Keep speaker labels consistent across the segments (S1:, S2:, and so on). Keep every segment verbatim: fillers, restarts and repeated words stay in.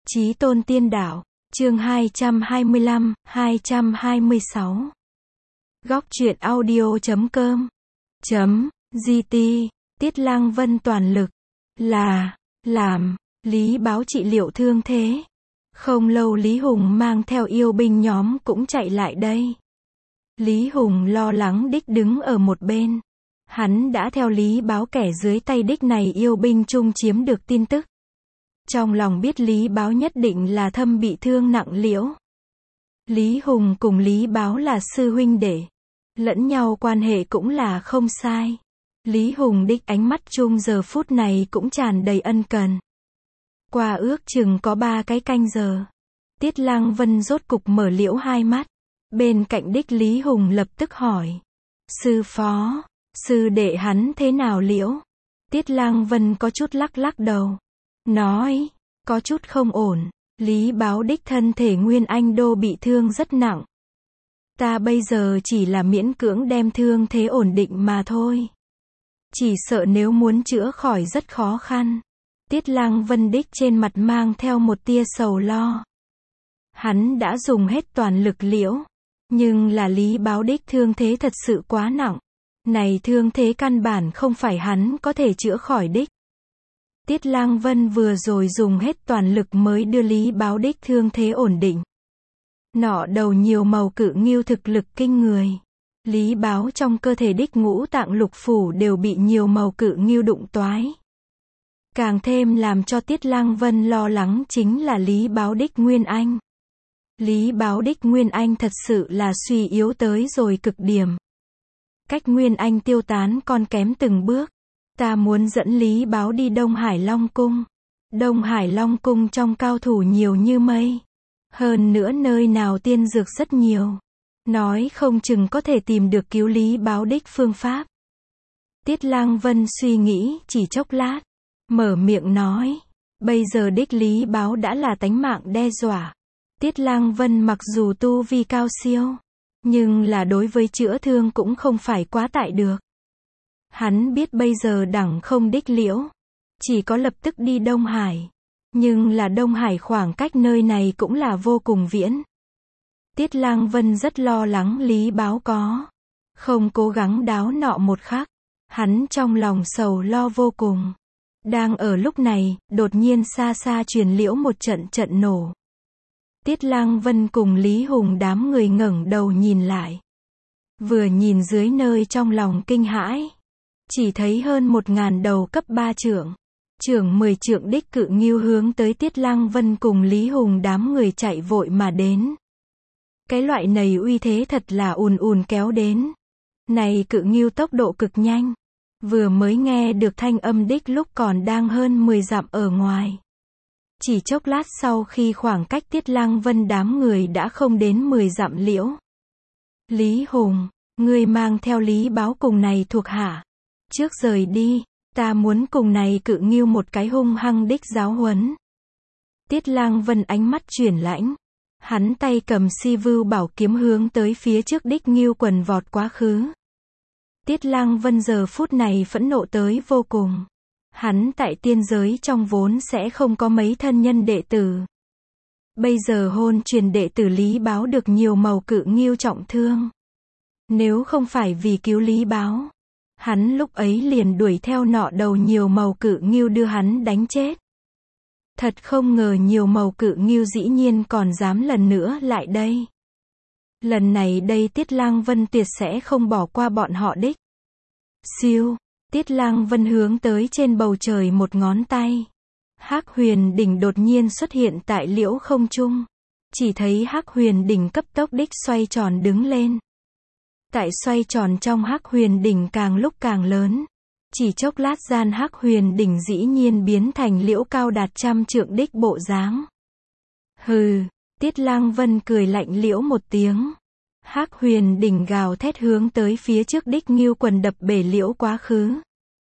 S1: Chí tôn tiên đạo, chương hai trăm hai mươi lăm, hai trăm hai mươi sáu. Góc truyện audio chấm com chấm gt. Tiết Lang Vân toàn lực là làm Lý Báo trị liệu thương thế. Không lâu Lý Hùng mang theo yêu binh nhóm cũng chạy lại đây. Lý Hùng lo lắng đích đứng ở một bên. Hắn đã theo Lý Báo kẻ dưới tay đích này yêu binh chung chiếm được tin tức. Trong lòng biết Lý Báo nhất định là thâm bị thương nặng liễu. Lý Hùng cùng Lý Báo là sư huynh đệ. Lẫn nhau quan hệ cũng là không sai. Lý Hùng đích ánh mắt chung giờ phút này cũng tràn đầy ân cần. Qua ước chừng có ba cái canh giờ. Tiết Lang Vân rốt cục mở liễu hai mắt. Bên cạnh đích Lý Hùng lập tức hỏi. Sư phó, sư đệ hắn thế nào liễu? Tiết Lang Vân có chút lắc lắc đầu. Nói, có chút không ổn. Lý Báo đích thân thể Nguyên Anh Đô bị thương rất nặng. Ta bây giờ chỉ là miễn cưỡng đem thương thế ổn định mà thôi. Chỉ sợ nếu muốn chữa khỏi rất khó khăn. Tiết Lang Vân đích trên mặt mang theo một tia sầu lo. Hắn đã dùng hết toàn lực liễu. Nhưng là Lý Báo đích thương thế thật sự quá nặng. Này thương thế căn bản không phải hắn có thể chữa khỏi đích. Tiết Lang Vân vừa rồi dùng hết toàn lực mới đưa Lý Báo đích thương thế ổn định. Nọ đầu nhiều màu cự ngưu thực lực kinh người. Lý Báo trong cơ thể đích ngũ tạng lục phủ đều bị nhiều màu cự ngưu đụng toái. Càng thêm làm cho Tiết Lang Vân lo lắng chính là Lý Báo đích Nguyên Anh. Lý Báo đích Nguyên Anh thật sự là suy yếu tới rồi cực điểm. Cách Nguyên Anh tiêu tán còn kém từng bước. Ta muốn dẫn Lý Báo đi Đông Hải Long Cung. Đông Hải Long Cung trong cao thủ nhiều như mây. Hơn nữa nơi nào tiên dược rất nhiều. Nói không chừng có thể tìm được cứu Lý Báo đích phương pháp. Tiết Lang Vân suy nghĩ chỉ chốc lát. Mở miệng nói. Bây giờ đích Lý Báo đã là tánh mạng đe dọa. Tiết Lang Vân mặc dù tu vi cao siêu. Nhưng là đối với chữa thương cũng không phải quá tại được. Hắn biết bây giờ đẳng không đích liễu. Chỉ có lập tức đi Đông Hải. Nhưng là Đông Hải khoảng cách nơi này cũng là vô cùng viễn. Tiết Lang Vân rất lo lắng Lý Báo có không cố gắng đáo nọ một khắc. Hắn trong lòng sầu lo vô cùng. Đang ở lúc này, đột nhiên xa xa truyền liễu một trận trận nổ. Tiết Lang Vân cùng Lý Hùng đám người ngẩng đầu nhìn lại. Vừa nhìn dưới nơi trong lòng kinh hãi. Chỉ thấy hơn một ngàn đầu cấp ba trượng. Trưởng mười trượng đích cự ngưu hướng tới Tiết Lang Vân cùng Lý Hùng đám người chạy vội mà đến. Cái loại này uy thế thật là ùn ùn kéo đến. Này cự ngưu tốc độ cực nhanh. Vừa mới nghe được thanh âm đích lúc còn đang hơn mười dặm ở ngoài. Chỉ chốc lát sau khi khoảng cách Tiết Lang Vân đám người đã không đến mười dặm liễu. Lý Hùng, ngươi mang theo Lý Báo cùng này thuộc hạ. Trước rời đi, ta muốn cùng này cự ngưu một cái hung hăng đích giáo huấn. Tiết Lang Vân ánh mắt chuyển lãnh. Hắn tay cầm si vưu bảo kiếm hướng tới phía trước đích ngưu quần vọt quá khứ. Tiết Lang Vân giờ phút này phẫn nộ tới vô cùng. Hắn tại tiên giới trong vốn sẽ không có mấy thân nhân đệ tử. Bây giờ hôn truyền đệ tử Lý Báo được nhiều màu cự ngưu trọng thương. Nếu không phải vì cứu Lý Báo, hắn lúc ấy liền đuổi theo nọ đầu nhiều màu cự ngưu đưa hắn đánh chết. Thật không ngờ nhiều màu cự ngưu dĩ nhiên còn dám lần nữa lại đây. Lần này đây Tiết Lang Vân tuyệt sẽ không bỏ qua bọn họ đích. Siêu, Tiết Lang Vân hướng tới trên bầu trời một ngón tay. Hắc Huyền đỉnh đột nhiên xuất hiện tại liễu không trung. Chỉ thấy Hắc Huyền đỉnh cấp tốc đích xoay tròn đứng lên. Tại xoay tròn trong Hắc Huyền đỉnh càng lúc càng lớn. Chỉ chốc lát gian Hắc Huyền đỉnh dĩ nhiên biến thành liễu cao đạt trăm trượng đích bộ dáng. Hừ, Tiết Lang Vân cười lạnh liễu một tiếng. Hắc Huyền đỉnh gào thét hướng tới phía trước đích ngưu quần đập bể liễu quá khứ.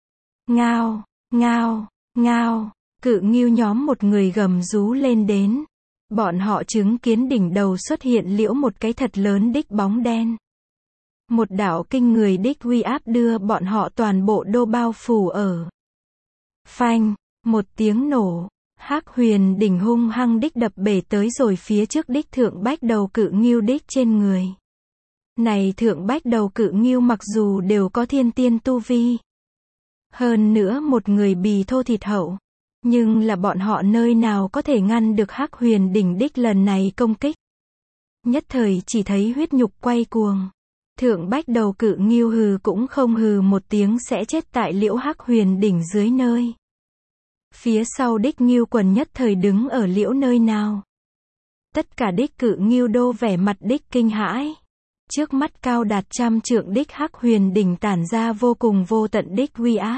S1: Ngao, ngao, ngao, cự ngưu nhóm một người gầm rú lên đến. Bọn họ chứng kiến đỉnh đầu xuất hiện liễu một cái thật lớn đích bóng đen. Một đạo kinh người đích uy áp đưa bọn họ toàn bộ đô bao phủ ở. Phanh, một tiếng nổ. Hắc Huyền đỉnh hung hăng đích đập bể tới rồi phía trước đích thượng bách đầu cự ngưu đích trên người. Này thượng bách đầu cự ngưu mặc dù đều có thiên tiên tu vi. Hơn nữa một người bì thô thịt hậu. Nhưng là bọn họ nơi nào có thể ngăn được Hắc Huyền đỉnh đích lần này công kích. Nhất thời chỉ thấy huyết nhục quay cuồng. Thượng bách đầu cự ngưu hừ cũng không hừ một tiếng sẽ chết tại liễu Hắc Huyền đỉnh dưới nơi. Phía sau đích ngưu quần nhất thời đứng ở liễu nơi nào. Tất cả đích cự ngưu đô vẻ mặt đích kinh hãi. Trước mắt cao đạt trăm trượng đích Hắc Huyền đỉnh tản ra vô cùng vô tận đích uy áp.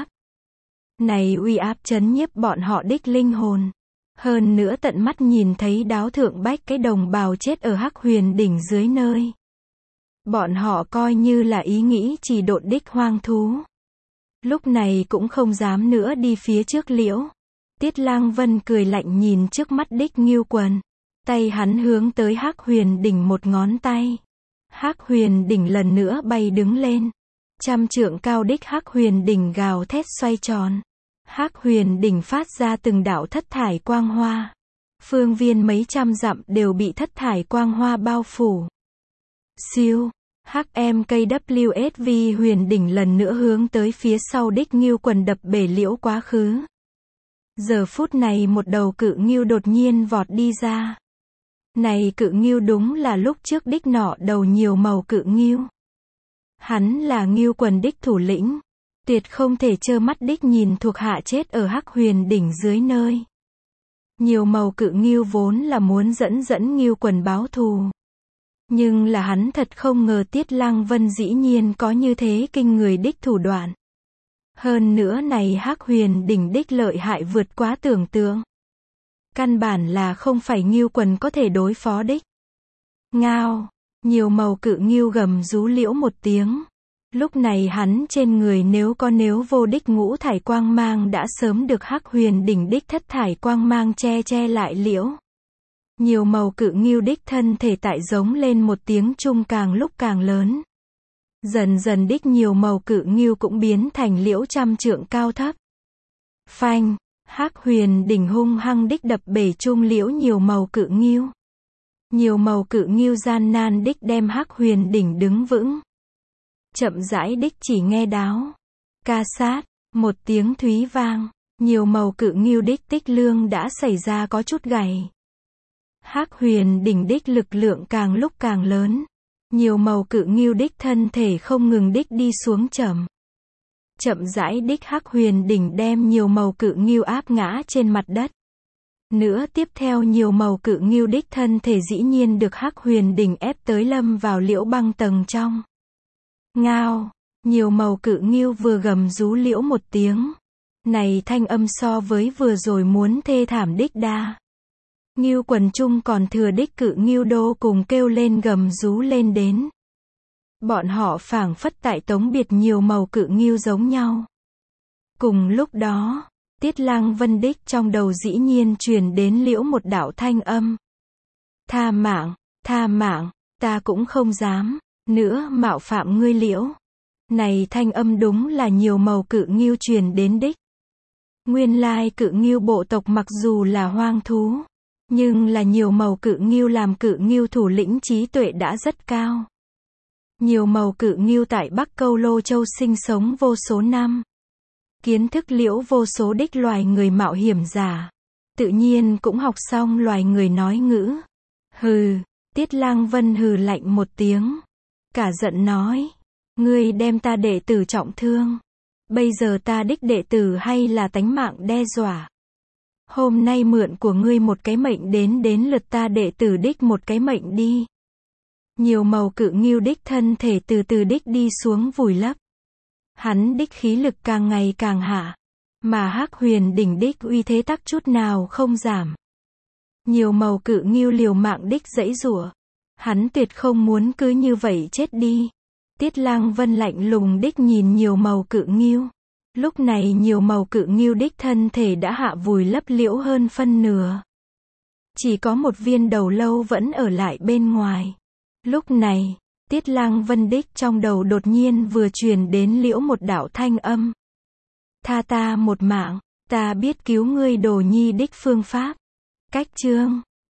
S1: Này uy áp chấn nhiếp bọn họ đích linh hồn. Hơn nữa tận mắt nhìn thấy đáo thượng bách cái đồng bào chết ở Hắc Huyền đỉnh dưới nơi. Bọn họ coi như là ý nghĩ chỉ độn đích hoang thú. Lúc này cũng không dám nữa đi phía trước liễu. Tiết Lang Vân cười lạnh nhìn trước mắt đích ngưu quần. Tay hắn hướng tới Hắc Huyền đỉnh một ngón tay. Hắc Huyền đỉnh lần nữa bay đứng lên. Trăm trượng cao đích Hắc Huyền đỉnh gào thét xoay tròn. Hắc Huyền đỉnh phát ra từng đạo thất thải quang hoa. Phương viên mấy trăm dặm đều bị thất thải quang hoa bao phủ. Siêu, hát em ca vê ét vê Huyền đỉnh lần nữa hướng tới phía sau đích ngưu quần đập bể liễu quá khứ. Giờ phút này một đầu cự ngưu đột nhiên vọt đi ra. Này cự ngưu đúng là lúc trước đích nọ đầu nhiều màu cự ngưu. Hắn là ngưu quần đích thủ lĩnh. Tuyệt không thể trơ mắt đích nhìn thuộc hạ chết ở Hắc Huyền đỉnh dưới nơi. Nhiều màu cự ngưu vốn là muốn dẫn dẫn ngưu quần báo thù. Nhưng là hắn thật không ngờ Tiết Lang Vân dĩ nhiên có như thế kinh người đích thủ đoạn. Hơn nữa này Hắc Huyền đỉnh đích lợi hại vượt quá tưởng tượng. Căn bản là không phải ngưu quần có thể đối phó đích. Ngao, nhiều màu cự ngưu gầm rú liễu một tiếng. Lúc này hắn trên người nếu có nếu vô đích ngũ thải quang mang đã sớm được Hắc Huyền đỉnh đích thất thải quang mang che che lại liễu. Nhiều màu cự ngưu đích thân thể tại giống lên một tiếng chung càng lúc càng lớn. Dần dần đích nhiều màu cự ngưu cũng biến thành liễu trăm trượng cao thấp. Phanh, Hắc Huyền đỉnh hung hăng đích đập bể chung liễu nhiều màu cự ngưu. Nhiều màu cự ngưu gian nan đích đem Hắc Huyền đỉnh đứng vững. Chậm rãi đích chỉ nghe đáo. Ca sát, một tiếng thúy vang, nhiều màu cự ngưu đích tích lương đã xảy ra có chút gầy. Hắc Huyền đỉnh đích lực lượng càng lúc càng lớn. Nhiều màu cự ngưu đích thân thể không ngừng đích đi xuống chậm. Chậm rãi đích Hắc Huyền đỉnh đem nhiều màu cự ngưu áp ngã trên mặt đất. Nữa tiếp theo nhiều màu cự ngưu đích thân thể dĩ nhiên được Hắc Huyền đỉnh ép tới lâm vào liễu băng tầng trong. Ngao, nhiều màu cự ngưu vừa gầm rú liễu một tiếng. Này thanh âm so với vừa rồi muốn thê thảm đích đa. Ngưu quần chung còn thừa đích cự ngưu đô cùng kêu lên gầm rú lên đến. Bọn họ phảng phất tại tống biệt nhiều màu cự ngưu giống nhau. Cùng lúc đó, Tiết Lang Vân đích trong đầu dĩ nhiên truyền đến liễu một đạo thanh âm. Tha mạng, tha mạng, ta cũng không dám nữa mạo phạm ngươi liễu. Này thanh âm đúng là nhiều màu cự ngưu truyền đến đích. Nguyên lai cự ngưu bộ tộc mặc dù là hoang thú, nhưng là nhiều màu cự ngưu làm cự ngưu thủ lĩnh trí tuệ đã rất cao. Nhiều màu cự ngưu tại Bắc Câu Lô Châu sinh sống vô số năm. Kiến thức liễu vô số đích loài người mạo hiểm giả. Tự nhiên cũng học xong loài người nói ngữ. Hừ, Tiết Lang Vân hừ lạnh một tiếng. Cả giận nói. Ngươi đem ta đệ tử trọng thương. Bây giờ ta đích đệ tử hay là tánh mạng đe dọa. Hôm nay mượn của ngươi một cái mệnh đến đến lượt ta đệ tử đích một cái mệnh đi. Nhiều màu cự ngưu đích thân thể từ từ đích đi xuống vùi lấp. Hắn đích khí lực càng ngày càng hạ. Mà Hắc Huyền đỉnh đích uy thế tắc chút nào không giảm. Nhiều màu cự ngưu liều mạng đích giãy giụa. Hắn tuyệt không muốn cứ như vậy chết đi. Tiết Lang Vân lạnh lùng đích nhìn nhiều màu cự ngưu. Lúc này nhiều màu cự ngưu đích thân thể đã hạ vùi lấp liễu hơn phân nửa. Chỉ có một viên đầu lâu vẫn ở lại bên ngoài. Lúc này, Tiết Lang Vân đích trong đầu đột nhiên vừa truyền đến liễu một đạo thanh âm. Tha ta một mạng, Ta biết cứu ngươi đồ nhi đích phương pháp. Cách chương